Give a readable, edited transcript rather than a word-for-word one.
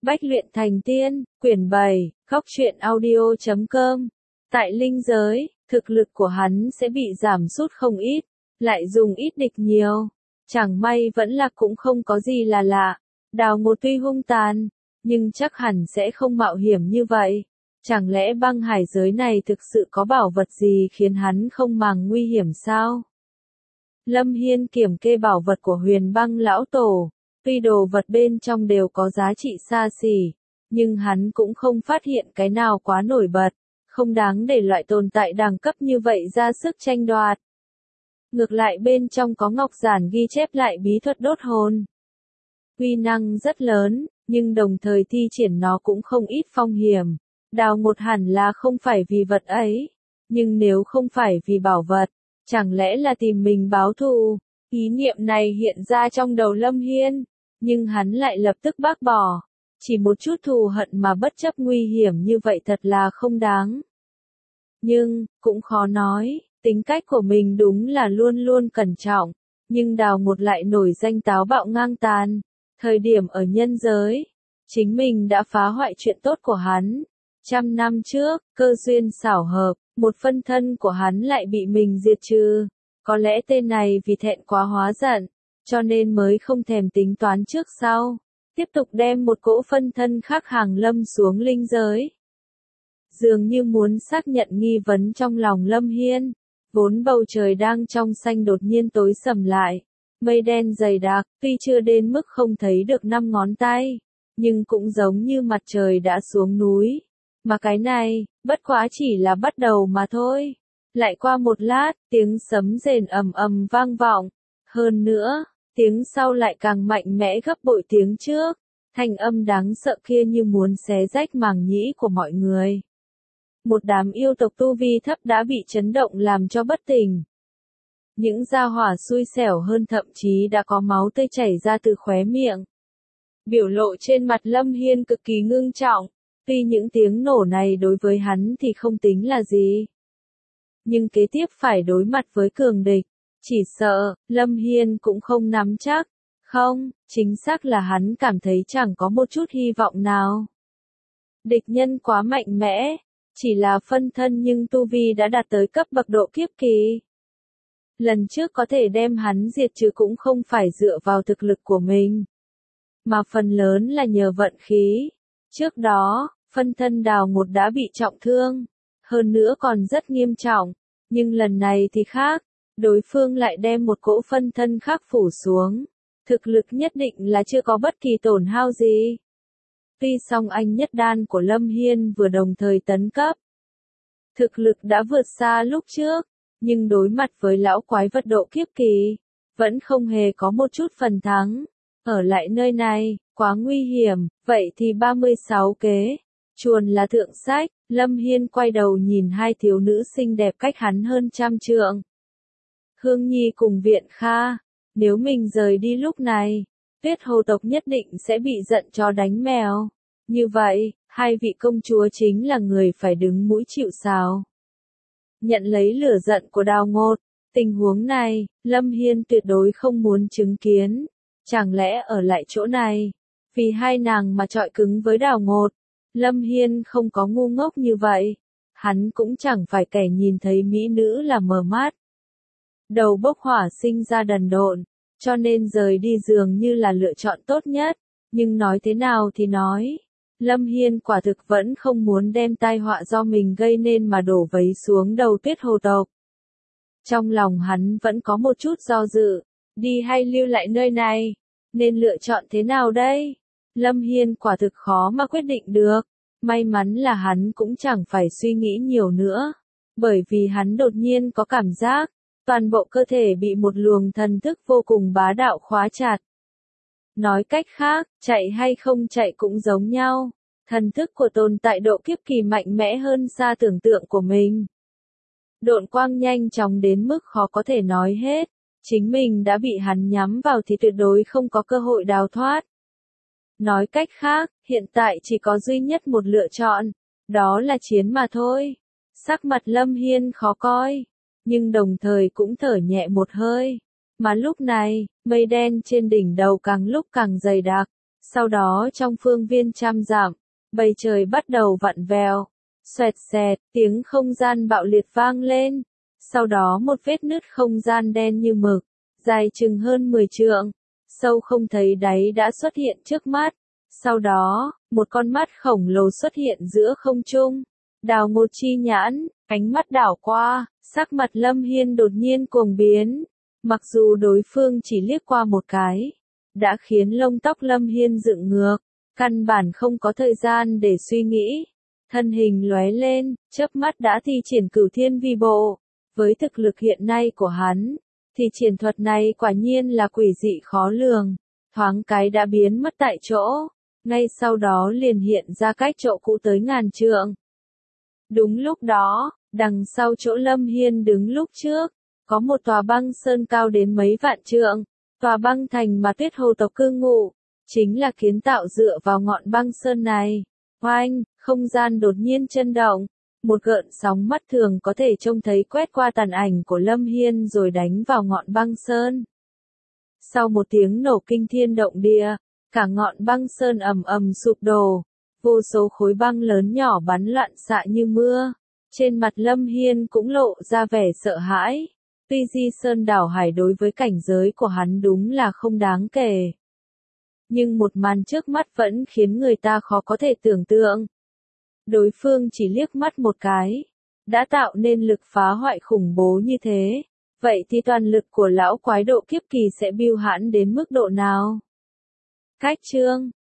Bách luyện thành tiên, quyển 7, Góc truyện audio.com. Tại linh giới, thực lực của hắn sẽ bị giảm sút không ít, lại dùng ít địch nhiều. Chẳng may vẫn là cũng không có gì là lạ. Đào Ngột tuy hung tàn, nhưng chắc hẳn sẽ không mạo hiểm như vậy. Chẳng lẽ băng hải giới này thực sự có bảo vật gì khiến hắn không màng nguy hiểm sao? Lâm Hiên kiểm kê bảo vật của Huyền Băng lão tổ. Tuy đồ vật bên trong đều có giá trị xa xỉ, nhưng hắn cũng không phát hiện cái nào quá nổi bật, không đáng để loại tồn tại đẳng cấp như vậy ra sức tranh đoạt. Ngược lại bên trong có ngọc giản ghi chép lại bí thuật đốt hồn. Uy năng rất lớn, nhưng đồng thời thi triển nó cũng không ít phong hiểm. Đào Ngột hẳn là không phải vì vật ấy, nhưng nếu không phải vì bảo vật, chẳng lẽ là tìm mình báo thù? Ý niệm này hiện ra trong đầu Lâm Hiên, nhưng hắn lại lập tức bác bỏ. Chỉ một chút thù hận mà bất chấp nguy hiểm như vậy thật là không đáng. Nhưng, cũng khó nói, tính cách của mình đúng là luôn luôn cẩn trọng, nhưng Đào Ngột lại nổi danh táo bạo ngang tàn. Thời điểm ở nhân giới, chính mình đã phá hoại chuyện tốt của hắn. 100 năm trước, cơ duyên xảo hợp, một phân thân của hắn lại bị mình diệt trừ. Có lẽ tên này vì thẹn quá hóa giận, cho nên mới không thèm tính toán trước sau, tiếp tục đem một cỗ phân thân khác hàng lâm xuống linh giới. Dường như muốn xác nhận nghi vấn trong lòng Lâm Hiên, vốn bầu trời đang trong xanh đột nhiên tối sầm lại, mây đen dày đặc, tuy chưa đến mức không thấy được 5 ngón tay, nhưng cũng giống như mặt trời đã xuống núi. Mà cái này, bất quá chỉ là bắt đầu mà thôi. Lại qua một lát, tiếng sấm rền ầm ầm vang vọng. Hơn nữa, tiếng sau lại càng mạnh mẽ gấp bội tiếng trước. Thanh âm đáng sợ kia như muốn xé rách màng nhĩ của mọi người. Một đám yêu tộc tu vi thấp đã bị chấn động làm cho bất tỉnh. Những gia hỏa xui xẻo hơn thậm chí đã có máu tươi chảy ra từ khóe miệng. Biểu lộ trên mặt Lâm Hiên cực kỳ ngưng trọng. Tuy những tiếng nổ này đối với hắn thì không tính là gì, nhưng kế tiếp phải đối mặt với cường địch, chỉ sợ, Lâm Hiên cũng không nắm chắc. Không, chính xác là hắn cảm thấy chẳng có một chút hy vọng nào. Địch nhân quá mạnh mẽ, chỉ là phân thân nhưng tu vi đã đạt tới cấp bậc độ kiếp kỳ. Lần trước có thể đem hắn diệt trừ cũng không phải dựa vào thực lực của mình, mà phần lớn là nhờ vận khí. Trước đó, phân thân Đào Ngột đã bị trọng thương, hơn nữa còn rất nghiêm trọng, nhưng lần này thì khác, đối phương lại đem một cỗ phân thân khác phủ xuống. Thực lực nhất định là chưa có bất kỳ tổn hao gì. Tuy song anh nhất đan của Lâm Hiên vừa đồng thời tấn cấp, thực lực đã vượt xa lúc trước, nhưng đối mặt với lão quái vật độ kiếp kỳ, vẫn không hề có một chút phần thắng. Ở lại nơi này, quá nguy hiểm, vậy thì 36 kế. Chuồn là thượng sách, Lâm Hiên quay đầu nhìn hai thiếu nữ xinh đẹp cách hắn hơn 100 trượng. Hương Nhi cùng Viện Kha, nếu mình rời đi lúc này, Tuyết Hồ tộc nhất định sẽ bị giận chó đánh mèo. Như vậy, hai vị công chúa chính là người phải đứng mũi chịu sào. Nhận lấy lửa giận của Đào Ngột, tình huống này, Lâm Hiên tuyệt đối không muốn chứng kiến. Chẳng lẽ ở lại chỗ này, vì hai nàng mà chọi cứng với Đào Ngột? Lâm Hiên không có ngu ngốc như vậy. Hắn cũng chẳng phải kẻ nhìn thấy mỹ nữ là mờ mắt. Đầu bốc hỏa sinh ra đần độn, cho nên rời đi dường như là lựa chọn tốt nhất. Nhưng nói thế nào thì nói, Lâm Hiên quả thực vẫn không muốn đem tai họa do mình gây nên mà đổ vấy xuống đầu Tuyết Hồ tộc. Trong lòng hắn vẫn có một chút do dự, đi hay lưu lại nơi này, nên lựa chọn thế nào đây? Lâm Hiên quả thực khó mà quyết định được. May mắn là hắn cũng chẳng phải suy nghĩ nhiều nữa, bởi vì hắn đột nhiên có cảm giác, toàn bộ cơ thể bị một luồng thần thức vô cùng bá đạo khóa chặt. Nói cách khác, chạy hay không chạy cũng giống nhau, thần thức của tồn tại độ kiếp kỳ mạnh mẽ hơn xa tưởng tượng của mình. Độn quang nhanh chóng đến mức khó có thể nói hết, chính mình đã bị hắn nhắm vào thì tuyệt đối không có cơ hội đào thoát. Nói cách khác, hiện tại chỉ có duy nhất một lựa chọn, đó là chiến mà thôi. Sắc mặt Lâm Hiên khó coi, nhưng đồng thời cũng thở nhẹ một hơi. Mà lúc này, mây đen trên đỉnh đầu càng lúc càng dày đặc, Sau đó trong phương viên trăm dặm, bầu trời bắt đầu vặn vẹo, xoẹt xẹt, tiếng không gian bạo liệt vang lên. Sau đó một vết nứt không gian đen như mực, dài chừng hơn 10 trượng, sâu không thấy đáy đã xuất hiện trước mắt. Sau đó, một con mắt khổng lồ xuất hiện giữa không trung. Đào Ngột Chi nhãn, ánh mắt đảo qua, sắc mặt Lâm Hiên đột nhiên cuồng biến. Mặc dù đối phương chỉ liếc qua một cái, đã khiến lông tóc Lâm Hiên dựng ngược, căn bản không có thời gian để suy nghĩ. Thân hình lóe lên, chớp mắt đã thi triển Cửu Thiên Vi Bộ. Với thực lực hiện nay của hắn, thì triển thuật này quả nhiên là quỷ dị khó lường. Thoáng cái đã biến mất tại chỗ, ngay sau đó liền hiện ra cách chỗ cũ tới ngàn trượng. Đúng lúc đó, đằng sau chỗ Lâm Hiên đứng lúc trước, có một tòa băng sơn cao đến mấy vạn trượng. Tòa băng thành mà Tuyết Hồ tộc cư ngụ, chính là kiến tạo dựa vào ngọn băng sơn này. Oanh, không gian đột nhiên chấn động, một gợn sóng mắt thường có thể trông thấy quét qua tàn ảnh của Lâm Hiên rồi đánh vào ngọn băng sơn. Sau một tiếng nổ kinh thiên động địa, cả ngọn băng sơn ầm ầm sụp đổ, vô số khối băng lớn nhỏ bắn loạn xạ như mưa. Trên mặt Lâm Hiên cũng lộ ra vẻ sợ hãi. Tuy Di Sơn đảo hải đối với cảnh giới của hắn đúng là không đáng kể, nhưng một màn trước mắt vẫn khiến người ta khó có thể tưởng tượng. Đối phương chỉ liếc mắt một cái, đã tạo nên lực phá hoại khủng bố như thế. Vậy thì toàn lực của lão quái độ kiếp kỳ sẽ bưu hãn đến mức độ nào? Cách chương